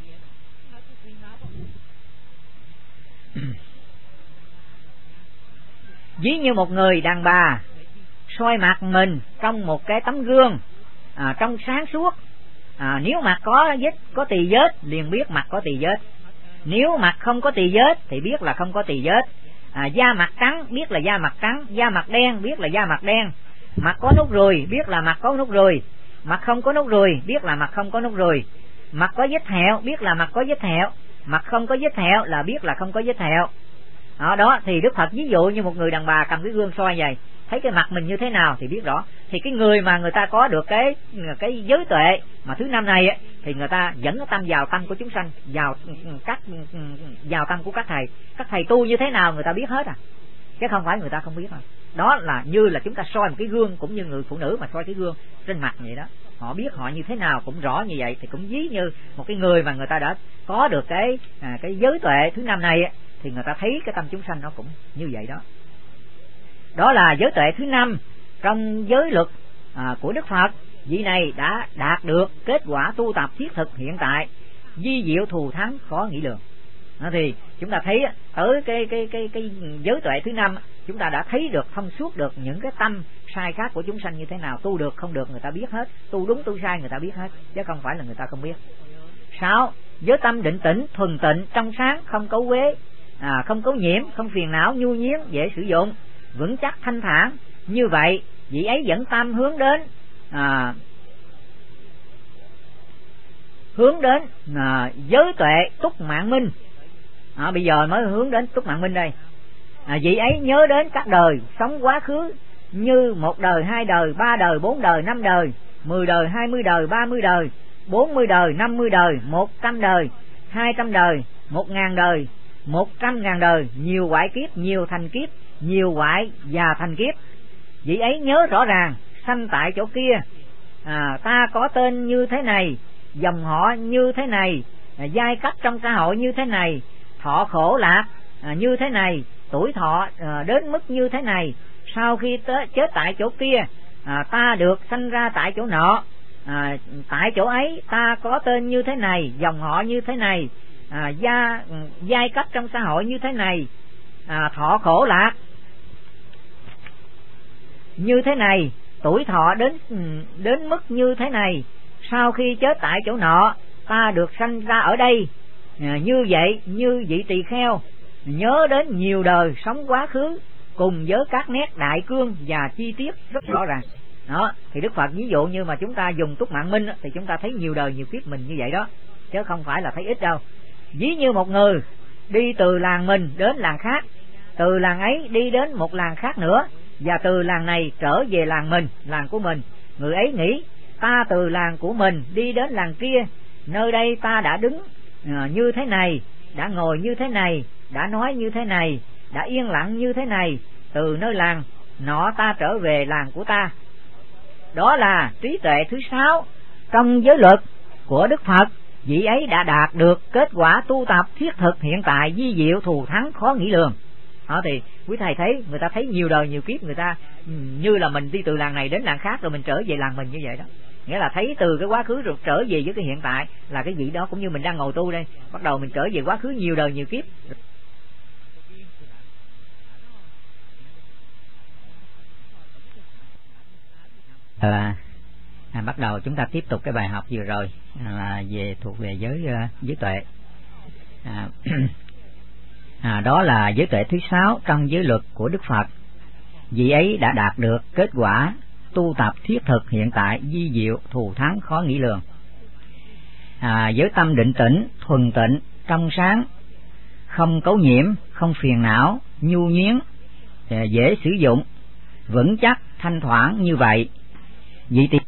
Ví như một người đàn bà soi mặt mình trong một cái tấm gương trong sáng suốt. Nếu mặt có tỳ vết liền biết mặt có tỳ vết. Nếu mặt không có tỳ vết thì biết là không có tỳ vết. Da mặt trắng biết là da mặt trắng. Da mặt đen biết là da mặt đen. Mặt có nốt ruồi biết là mặt có nốt ruồi. Mặt không có nốt ruồi biết là mặt không có nốt ruồi. Mặt có vết thẹo biết là mặt có vết thẹo. Mặt không có vết thẹo là biết là không có vết thẹo. Đó thì Đức Phật ví dụ như một người đàn bà cầm cái gương soi vậy, thấy cái mặt mình như thế nào thì biết rõ. Thì cái người mà người ta có được cái giới tuệ mà thứ 5 này ấy, thì người ta dẫn cái tâm vào tâm của chúng sanh, vào tâm của các thầy. Các thầy tu như thế nào người ta biết hết chứ không phải người ta không biết đâu. Đó là như là chúng ta soi một cái gương, cũng như người phụ nữ mà soi cái gương trên mặt vậy đó. Họ biết họ như thế nào cũng rõ như vậy. Thì cũng ví như một cái người mà người ta đã có được cái giới tuệ thứ 5 này ấy, thì người ta thấy cái tâm chúng sanh nó cũng như vậy đó. Đó là giới tuệ thứ 5 trong giới luật của Đức Phật. Vị này đã đạt được kết quả tu tập thiết thực hiện tại, vi diệu thù thắng khó nghĩ lường. Thì chúng ta thấy tới cái giới tuệ thứ 5, chúng ta đã thấy được thông suốt được những cái tâm sai khác của chúng sanh như thế nào. Tu được không được người ta biết hết, tu đúng tu sai người ta biết hết, chứ không phải là người ta không biết. 6. Với tâm định tĩnh thuần tịnh trong sáng, không cấu uế, không cấu nhiễm, không phiền não, nhu nhiếng, dễ sử dụng, vững chắc thanh thản. Như vậy vị ấy dẫn tâm hướng đến giới tuệ túc mạng minh. Bây giờ mới hướng đến túc mạng minh đây. Vị ấy nhớ đến các đời sống quá khứ như 1 đời, 2 đời, 3 đời, 4 đời, 5 đời, 10 đời, 20 đời, 30 đời, 40 đời, 50 đời, 100 đời, 200 đời, 1000 đời, 100.000 đời, nhiều hoại kiếp, nhiều thành kiếp, nhiều hoại và thành kiếp. Vị ấy nhớ rõ ràng sanh tại chỗ kia, ta có tên như thế này, dòng họ như thế này, giai cấp trong xã hội như thế này, thọ khổ lạc như thế này, tuổi thọ đến mức như thế này. Sau khi chết tại chỗ kia, ta được sanh ra tại chỗ nọ, tại chỗ ấy ta có tên như thế này, dòng họ như thế này, giai cấp trong xã hội như thế này, thọ khổ lạc như thế này, tuổi thọ đến mức như thế này. Sau khi chết tại chỗ nọ, ta được sanh ra ở đây. Như vậy, như vị tỳ kheo nhớ đến nhiều đời sống quá khứ cùng với các nét đại cương và chi tiết rất rõ ràng. Đó, thì Đức Phật ví dụ như mà chúng ta dùng túc mạng minh thì chúng ta thấy nhiều đời nhiều kiếp mình như vậy đó, chứ không phải là thấy ít đâu. Ví như một người đi từ làng mình đến làng khác, từ làng ấy đi đến một làng khác nữa, và từ làng này trở về làng mình, làng của mình. Người ấy nghĩ ta từ làng của mình đi đến làng kia, nơi đây ta đã đứng như thế này, đã ngồi như thế này, đã nói như thế này, đã yên lặng như thế này. Từ nơi làng nọ ta trở về làng của ta. Đó là trí tuệ thứ 6 trong giới luật của Đức Phật. Vị ấy đã đạt được kết quả tu tập thiết thực hiện tại, vi diệu thù thắng khó nghĩ lường. Đó, thì quý thầy thấy người ta thấy nhiều đời nhiều kiếp, người ta như là mình đi từ làng này đến làng khác rồi mình trở về làng mình như vậy đó. Nghĩa là thấy từ cái quá khứ rồi trở về với cái hiện tại, là cái vị đó cũng như mình đang ngồi tu đây, bắt đầu mình trở về quá khứ nhiều đời nhiều kiếp. Bắt đầu chúng ta tiếp tục cái bài học vừa rồi là thuộc về giới tuệ. Đó là giới tuệ thứ 6 trong giới luật của Đức Phật. Vị ấy đã đạt được kết quả tu tập thiết thực hiện tại, vi diệu thù thắng khó nghĩ lường. Giới tâm định tĩnh, thuần tịnh, trong sáng, không cấu nhiễm, không phiền não, nhu nhuyến, dễ sử dụng, vững chắc, thanh thoảng như vậy. Vị tỳ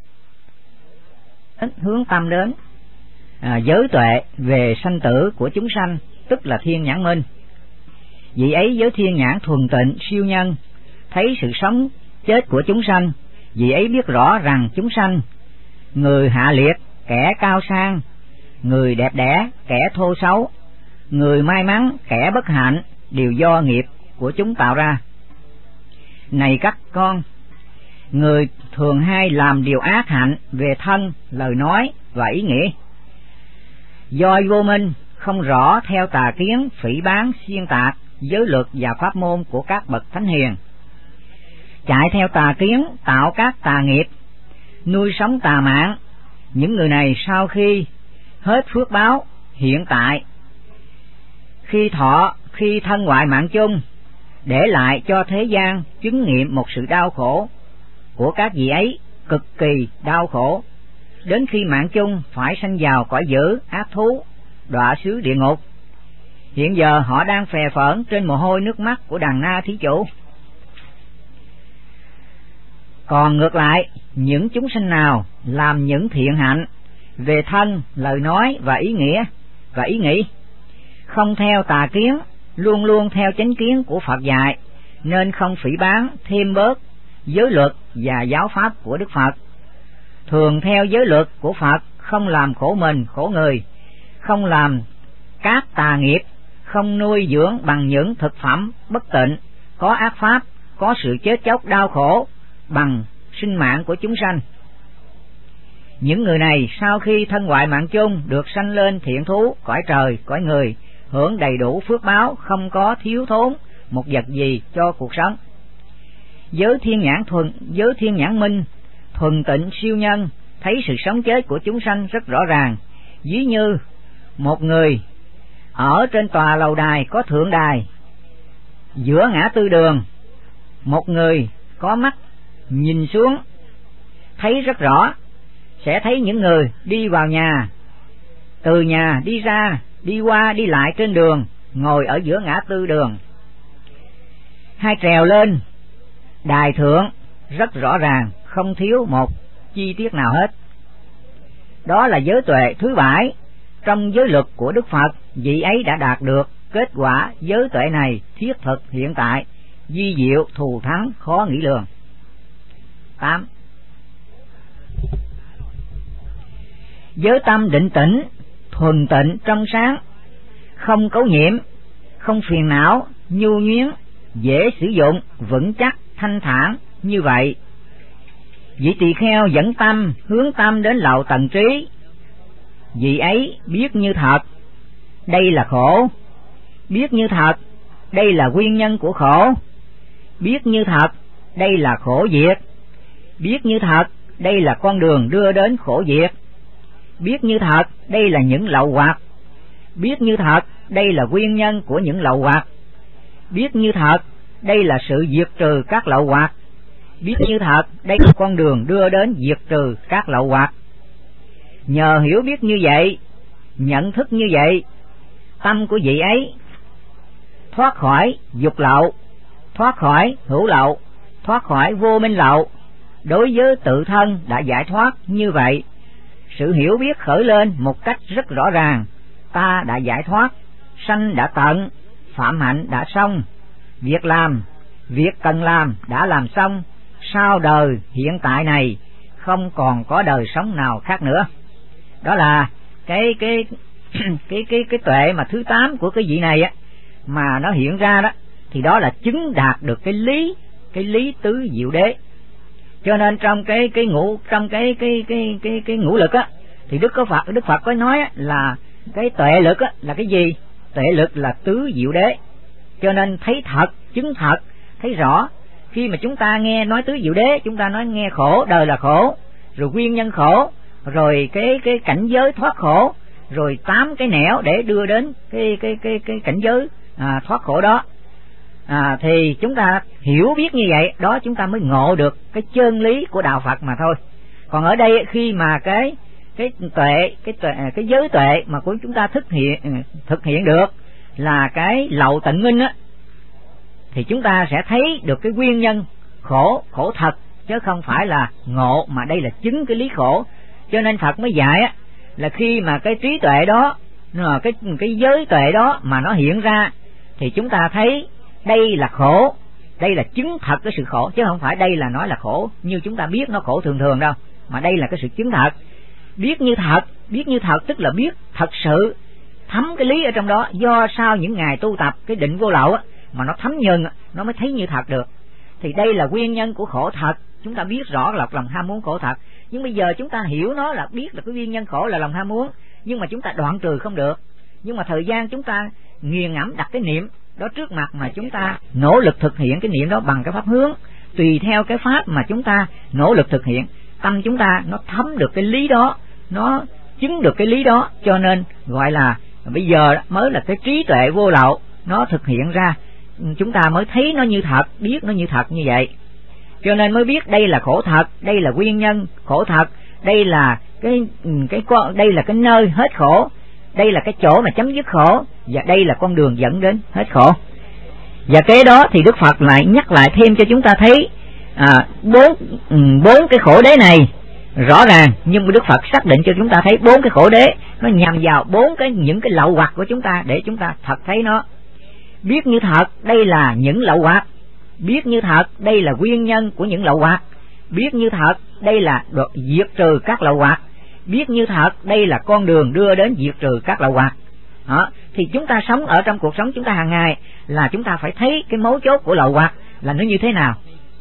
hướng tâm đến giới tuệ về sanh tử của chúng sanh, tức là thiên nhãn minh. Vị ấy với thiên nhãn thuần tịnh siêu nhân, thấy sự sống chết của chúng sanh. Vị ấy biết rõ rằng chúng sanh, người hạ liệt, kẻ cao sang, người đẹp đẽ, kẻ thô xấu, người may mắn, kẻ bất hạnh, đều do nghiệp của chúng tạo ra. Này các con, người thường hay làm điều ác hạnh về thân, lời nói và ý nghĩa, do vô minh không rõ theo tà kiến, phỉ báng, xuyên tạc giới luật và pháp môn của các bậc thánh hiền, chạy theo tà kiến, tạo các tà nghiệp, nuôi sống tà mạng. Những người này sau khi hết phước báo hiện tại, khi thân ngoại mạng chung, để lại cho thế gian chứng nghiệm một sự đau khổ của các vị ấy, cực kỳ đau khổ, đến khi mạng chung phải sanh vào cõi dữ, ác thú, đọa xứ địa ngục. Hiện giờ họ đang phè phỡn trên mồ hôi nước mắt của đàn na thí chủ. Còn ngược lại, những chúng sinh nào làm những thiện hạnh về thân, lời nói và ý nghĩ, không theo tà kiến, luôn luôn theo chánh kiến của Phật dạy, nên không phỉ báng, thêm bớt giới luật và giáo pháp của Đức Phật, thường theo giới luật của Phật, không làm khổ mình, khổ người, không làm các tà nghiệp, không nuôi dưỡng bằng những thực phẩm bất tịnh, có ác pháp, có sự chết chóc đau khổ bằng sinh mạng của chúng sanh. Những người này sau khi thân ngoại mạng chung được sanh lên thiện thú, cõi trời, cõi người, hưởng đầy đủ phước báo, không có thiếu thốn một vật gì cho cuộc sống. Giới thiên nhãn minh, thuần tịnh siêu nhân, thấy sự sống chết của chúng sanh rất rõ ràng. Ví như một người ở trên tòa lầu đài có thượng đài, giữa ngã tư đường, một người có mắt nhìn xuống thấy rất rõ, sẽ thấy những người đi vào nhà, từ nhà đi ra, đi qua đi lại trên đường, ngồi ở giữa ngã tư đường, hay trèo lên đài thượng rất rõ ràng, không thiếu một chi tiết nào hết. Đó là giới tuệ thứ 7 trong giới luật của Đức Phật. Vị ấy đã đạt được kết quả giới tuệ này thiết thực hiện tại, vi diệu thù thắng khó nghĩ lường. 8. Giới tâm định tĩnh, thuần tịnh trong sáng, không cấu nhiễm, không phiền não, nhu nhuyến, dễ sử dụng, vững chắc, thanh thản như vậy. Vị tỳ kheo dẫn tâm, hướng tâm đến lậu tầng trí. Vị ấy biết như thật, đây là khổ, biết như thật, đây là nguyên nhân của khổ, biết như thật, đây là khổ diệt, biết như thật, đây là con đường đưa đến khổ diệt, biết như thật, đây là những lậu hoặc, biết như thật, đây là nguyên nhân của những lậu hoặc, Biết như thật, đây là sự diệt trừ các lậu hoặc. Biết như thật, đây là con đường đưa đến diệt trừ các lậu hoặc. Nhờ hiểu biết như vậy, nhận thức như vậy, tâm của vị ấy thoát khỏi dục lậu, thoát khỏi hữu lậu, thoát khỏi vô minh lậu. Đối với tự thân đã giải thoát như vậy, sự hiểu biết khởi lên một cách rất rõ ràng. Ta đã giải thoát, sanh đã tận, phạm hạnh đã xong, việc cần làm đã làm xong. Sau đời hiện tại này không còn có đời sống nào khác nữa. Đó là cái tuệ mà thứ 8 của cái vị này á, mà nó hiện ra đó, thì đó là chứng đạt được cái lý tứ diệu đế. Cho nên trong cái ngũ lực á, thì Đức Phật có nói á, là cái tuệ lực á là cái gì? Tuệ lực là tứ diệu đế. Cho nên thấy thật, chứng thật, thấy rõ. Khi mà chúng ta nghe nói tứ diệu đế, chúng ta nói nghe khổ, đời là khổ, rồi nguyên nhân khổ, rồi cái cảnh giới thoát khổ, rồi 8 cái nẻo để đưa đến cái cảnh giới thoát khổ đó. Thì chúng ta hiểu biết như vậy, đó chúng ta mới ngộ được cái chân lý của đạo Phật mà thôi. Còn ở đây khi mà cái giới tuệ mà của chúng ta thực hiện được là cái lậu tận minh á, thì chúng ta sẽ thấy được cái nguyên nhân khổ thật, chứ không phải là ngộ, mà đây là chứng cái lý khổ. Cho nên Phật mới dạy á, là khi mà cái trí tuệ đó, cái giới tuệ đó mà nó hiện ra, thì chúng ta thấy đây là khổ, đây là chứng thật cái sự khổ, chứ không phải đây là nói là khổ như chúng ta biết nó khổ thường thường đâu, mà đây là cái sự chứng thật. Biết như thật tức là biết thật sự, thấm cái lý ở trong đó. Do sau những ngày tu tập cái định vô lậu á, mà nó thấm nhuần, nó mới thấy như thật được. Thì đây là nguyên nhân của khổ thật. Chúng ta biết rõ là lòng ham muốn khổ thật, nhưng bây giờ chúng ta hiểu nó là biết là cái nguyên nhân khổ là lòng ham muốn, nhưng mà chúng ta đoạn trừ không được. Nhưng mà thời gian chúng ta nghiền ngẫm đặt cái niệm đó trước mặt, mà chúng ta nỗ lực thực hiện cái niệm đó bằng cái pháp hướng, tùy theo cái pháp mà chúng ta nỗ lực thực hiện, tâm chúng ta nó thấm được cái lý đó, nó chứng được cái lý đó. Cho nên gọi là bây giờ mới là cái trí tuệ vô lậu nó thực hiện ra, chúng ta mới thấy nó như thật, biết nó như thật như vậy. Cho nên mới biết đây là khổ thật, đây là nguyên nhân khổ thật, đây là đây là cái nơi hết khổ, đây là cái chỗ mà chấm dứt khổ, và đây là con đường dẫn đến hết khổ. Và cái đó thì Đức Phật lại nhắc lại thêm cho chúng ta thấy bốn cái khổ đế này rõ ràng, nhưng mà Đức Phật xác định cho chúng ta thấy 4 cái khổ đế nó nhằm vào những cái lậu hoặc của chúng ta, để chúng ta thật thấy nó. Biết như thật đây là những lậu hoặc, biết như thật đây là nguyên nhân của những lậu hoặc, biết như thật đây là diệt trừ các lậu hoặc, biết như thật đây là con đường đưa đến diệt trừ các lậu hoặc. Thì chúng ta sống ở trong cuộc sống chúng ta hàng ngày là chúng ta phải thấy cái mấu chốt của lậu hoặc là nó như thế nào.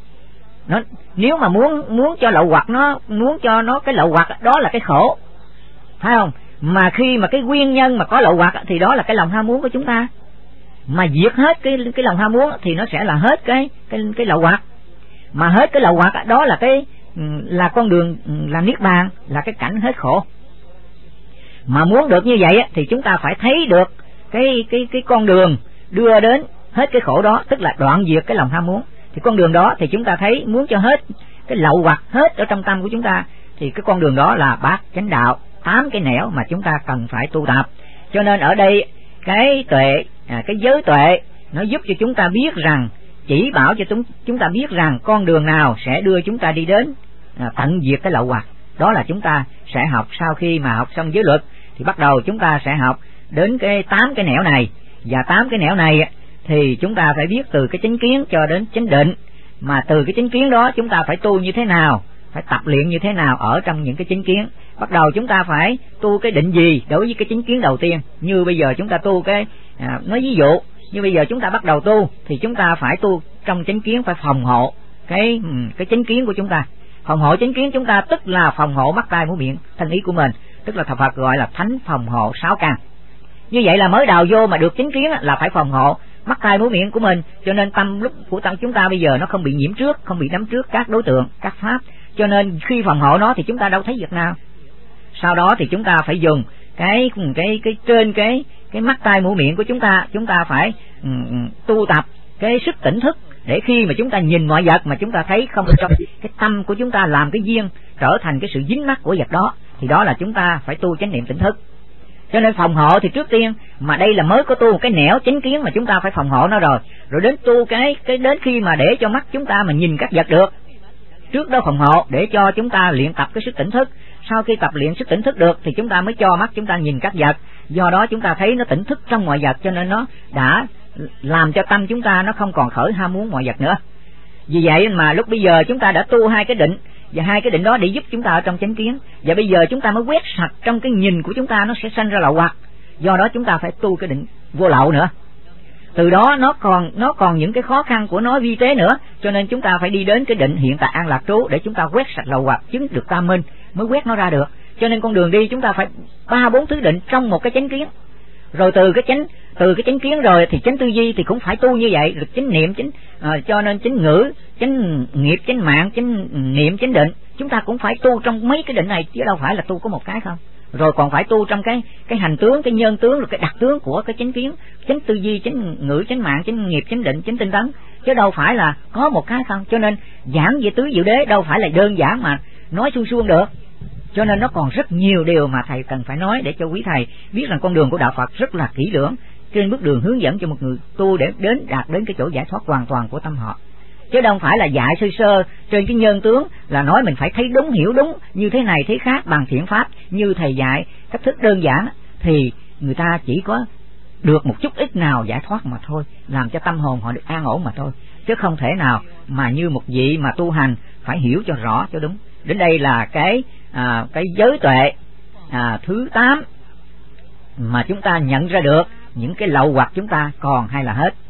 Nếu mà muốn cho lậu hoặc muốn cho nó cái lậu hoặc đó là cái khổ, phải không? Mà khi mà cái nguyên nhân mà có lậu hoặc thì đó là cái lòng ham muốn của chúng ta. Mà diệt hết cái lòng ham muốn thì nó sẽ là hết cái lậu hoặc. Mà hết cái lậu hoặc đó là con đường, là niết bàn, là cái cảnh hết khổ. Mà muốn được như vậy thì chúng ta phải thấy được cái con đường đưa đến hết cái khổ đó, tức là đoạn diệt cái lòng ham muốn. Thì con đường đó thì chúng ta thấy muốn cho hết cái lậu hoặc hết ở trong tâm của chúng ta, thì cái con đường đó là bát chánh đạo, 8 cái nẻo mà chúng ta cần phải tu tập. Cho nên ở đây cái giới tuệ nó giúp cho chúng ta biết rằng, chỉ bảo cho chúng ta biết rằng con đường nào sẽ đưa chúng ta đi đến tận diệt cái lậu hoặc. Đó là chúng ta sẽ học sau khi mà học xong giới luật, thì bắt đầu chúng ta sẽ học đến cái 8 cái nẻo này. Và 8 cái nẻo này thì chúng ta phải biết từ cái chánh kiến cho đến chánh định. Mà từ cái chánh kiến đó chúng ta phải tu như thế nào, phải tập luyện như thế nào ở trong những cái chánh kiến. Bắt đầu chúng ta phải tu cái định gì đối với cái chánh kiến đầu tiên. Như bây giờ chúng ta tu nói ví dụ, như bây giờ chúng ta bắt đầu tu thì chúng ta phải tu trong chánh kiến, phải phòng hộ cái chánh kiến của chúng ta. Phòng hộ chánh kiến chúng ta tức là phòng hộ mắt tai mũi miệng thân ý của mình, tức là Phật gọi là thánh phòng hộ 6 căn. Như vậy là mới đào vô mà được chánh kiến là phải phòng hộ mắt tai mũi miệng của mình. Cho nên tâm chúng ta bây giờ nó không bị nhiễm trước, không bị nắm trước các đối tượng, các pháp. Cho nên khi phòng hộ nó thì chúng ta đâu thấy việc nào. Sau đó thì chúng ta phải dùng trên cái mắt tai mũi miệng của chúng ta phải tu tập cái sức tỉnh thức, để khi mà chúng ta nhìn mọi vật mà chúng ta thấy không trong cái tâm của chúng ta làm cái duyên trở thành cái sự dính mắc của vật đó, thì đó là chúng ta phải tu chánh niệm tỉnh thức. Cho nên phòng hộ thì trước tiên, mà đây là mới có tu một cái nẻo chánh kiến mà chúng ta phải phòng hộ nó rồi đến tu cái đến khi mà để cho mắt chúng ta mà nhìn các vật được. Trước đó phòng hộ để cho chúng ta luyện tập cái sức tỉnh thức, sau khi tập luyện sức tỉnh thức được thì chúng ta mới cho mắt chúng ta nhìn các vật. Do đó chúng ta thấy nó tỉnh thức trong mọi vật, cho nên nó đã làm cho tâm chúng ta nó không còn khởi ham muốn mọi vật nữa. Vì vậy mà lúc bây giờ chúng ta đã tu hai cái định, và hai cái định đó để giúp chúng ta ở trong chánh kiến, và bây giờ chúng ta mới quét sạch trong cái nhìn của chúng ta, nó sẽ sanh ra lậu hoặc. Do đó chúng ta phải tu cái định vô lậu nữa. Từ đó nó còn những cái khó khăn của nó vi tế nữa, cho nên chúng ta phải đi đến cái định hiện tại an lạc trú để chúng ta quét sạch lậu hoặc, chứng được tam minh mới quét nó ra được. Cho nên con đường đi chúng ta phải 3-4 thứ định trong một cái chánh kiến. Rồi từ cái chánh kiến rồi thì chánh tư duy thì cũng phải tu như vậy, được chánh niệm, cho nên chánh ngữ, chánh nghiệp, chánh mạng, chánh niệm, chánh định, chúng ta cũng phải tu trong mấy cái định này, chứ đâu phải là tu có một cái không. Rồi còn phải tu trong cái hành tướng, cái nhân tướng, rồi cái đặc tướng của cái chánh kiến, chánh tư duy, chánh ngữ, chánh mạng, chánh nghiệp, chánh định, chánh tinh tấn, chứ đâu phải là có một cái không. Cho nên giảng về tứ diệu đế đâu phải là đơn giản mà nói suông suông được. Cho nên nó còn rất nhiều điều mà thầy cần phải nói để cho quý thầy biết rằng con đường của đạo Phật rất là kỹ lưỡng, trên bước đường hướng dẫn cho một người tu để đạt đến cái chỗ giải thoát hoàn toàn của tâm họ. Chứ đâu phải là dạy sơ sơ trên cái nhân tướng là nói mình phải thấy đúng, hiểu đúng như thế này thế khác bằng thiện pháp như thầy dạy cách thức đơn giản, thì người ta chỉ có được một chút ít nào giải thoát mà thôi, làm cho tâm hồn họ được an ổn mà thôi, chứ không thể nào mà như một vị mà tu hành phải hiểu cho rõ cho đúng. Đến đây là cái giới tuệ thứ 8 mà chúng ta nhận ra được những cái lậu hoặc chúng ta còn hay là hết.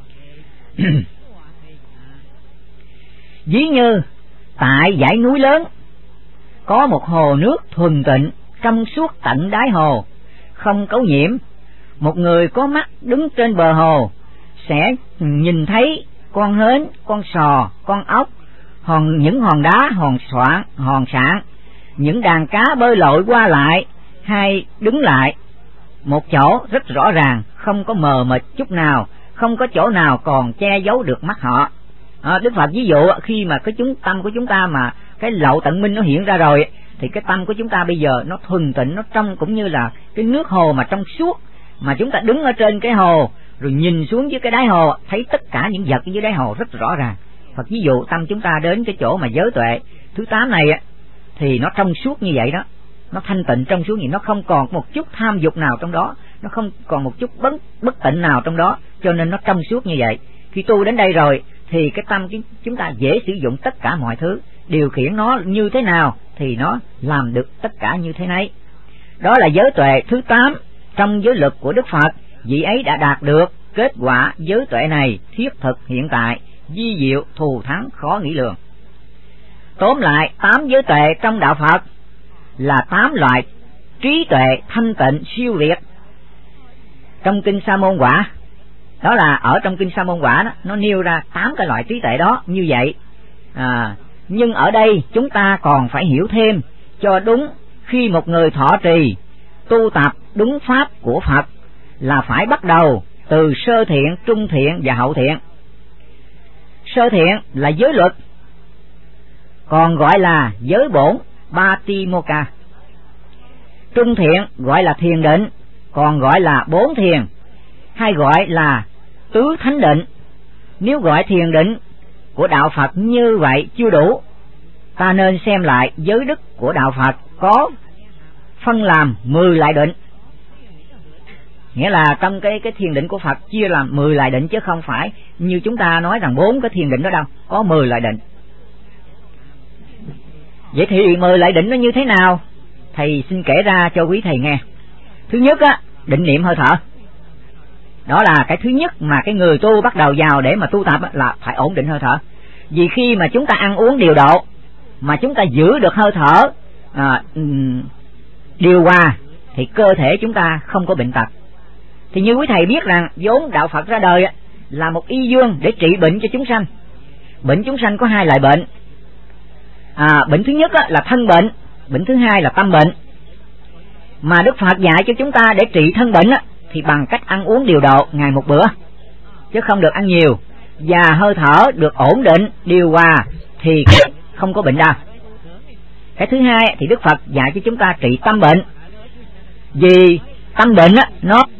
Ví như tại dãy núi lớn có một hồ nước thuần tịnh, trong suốt tận đáy hồ, không cấu nhiễm. Một người có mắt đứng trên bờ hồ sẽ nhìn thấy con hến, con sò, con ốc, những hòn đá, hòn sạn, những đàn cá bơi lội qua lại hay đứng lại một chỗ rất rõ ràng, không có mờ mịt chút nào, không có chỗ nào còn che giấu được mắt họ. Đức Phật ví dụ khi mà cái tâm của chúng ta mà cái lậu tận minh nó hiện ra rồi, thì cái tâm của chúng ta bây giờ nó thuần tịnh, nó trong, cũng như là cái nước hồ mà trong suốt, mà chúng ta đứng ở trên cái hồ rồi nhìn xuống dưới cái đáy hồ, thấy tất cả những vật dưới đáy hồ rất rõ ràng. Phật ví dụ tâm chúng ta đến cái chỗ mà giới tuệ thứ 8 này thì nó trong suốt như vậy đó, nó thanh tịnh trong suốt, nó không còn một chút tham dục nào trong đó, nó không còn một chút bất tịnh nào trong đó, cho nên nó trong suốt như vậy. Khi tu đến đây rồi thì cái tâm chúng ta dễ sử dụng tất cả mọi thứ, điều khiển nó như thế nào thì nó làm được tất cả như thế này. Đó là giới tuệ thứ 8 trong giới lực của Đức Phật. Vị ấy đã đạt được kết quả giới tuệ này thiết thực hiện tại, vi diệu thù thắng khó nghĩ lường. Tóm lại, 8 giới tuệ trong đạo Phật là 8 loại trí tuệ thanh tịnh siêu việt. Trong kinh Sa môn quả, đó là ở trong kinh Sa môn quả đó, nó nêu ra 8 cái loại trí tuệ đó như vậy. Nhưng ở đây chúng ta còn phải hiểu thêm cho đúng, khi một người thọ trì tu tập đúng pháp của Phật là phải bắt đầu từ sơ thiện, trung thiện và hậu thiện. Sơ thiện là giới luật, còn gọi là giới bổn Patimokkha. Trung thiện gọi là thiền định, còn gọi là bốn thiền, hay gọi là tứ thánh định. Nếu gọi thiền định của đạo Phật như vậy chưa đủ, ta nên xem lại giới đức của đạo Phật có phân làm 10 loại định. Nghĩa là trong cái thiền định của Phật chia làm 10 loại định, chứ không phải như chúng ta nói rằng 4 cái thiền định đó đâu, có 10 loại định. Vậy thì 10 loại định nó như thế nào? Thầy xin kể ra cho quý thầy nghe. Thứ nhất định niệm hơi thở. Đó là cái thứ nhất mà cái người tu bắt đầu vào để mà tu tập là phải ổn định hơi thở. Vì khi mà chúng ta ăn uống điều độ, mà chúng ta giữ được hơi thở điều hòa, thì cơ thể chúng ta không có bệnh tật. Thì như quý thầy biết rằng vốn đạo Phật ra đời là một y dương để trị bệnh cho chúng sanh. Bệnh chúng sanh có 2 loại bệnh. Bệnh thứ nhất là thân bệnh, bệnh thứ hai là tâm bệnh. Mà Đức Phật dạy cho chúng ta để trị thân bệnh thì bằng cách ăn uống điều độ ngày một bữa, chứ không được ăn nhiều. và hơi thở được ổn định, điều hòa thì không có bệnh đâu. Cái thứ hai thì Đức Phật dạy cho chúng ta trị tâm bệnh. Vì tâm bệnh á, nó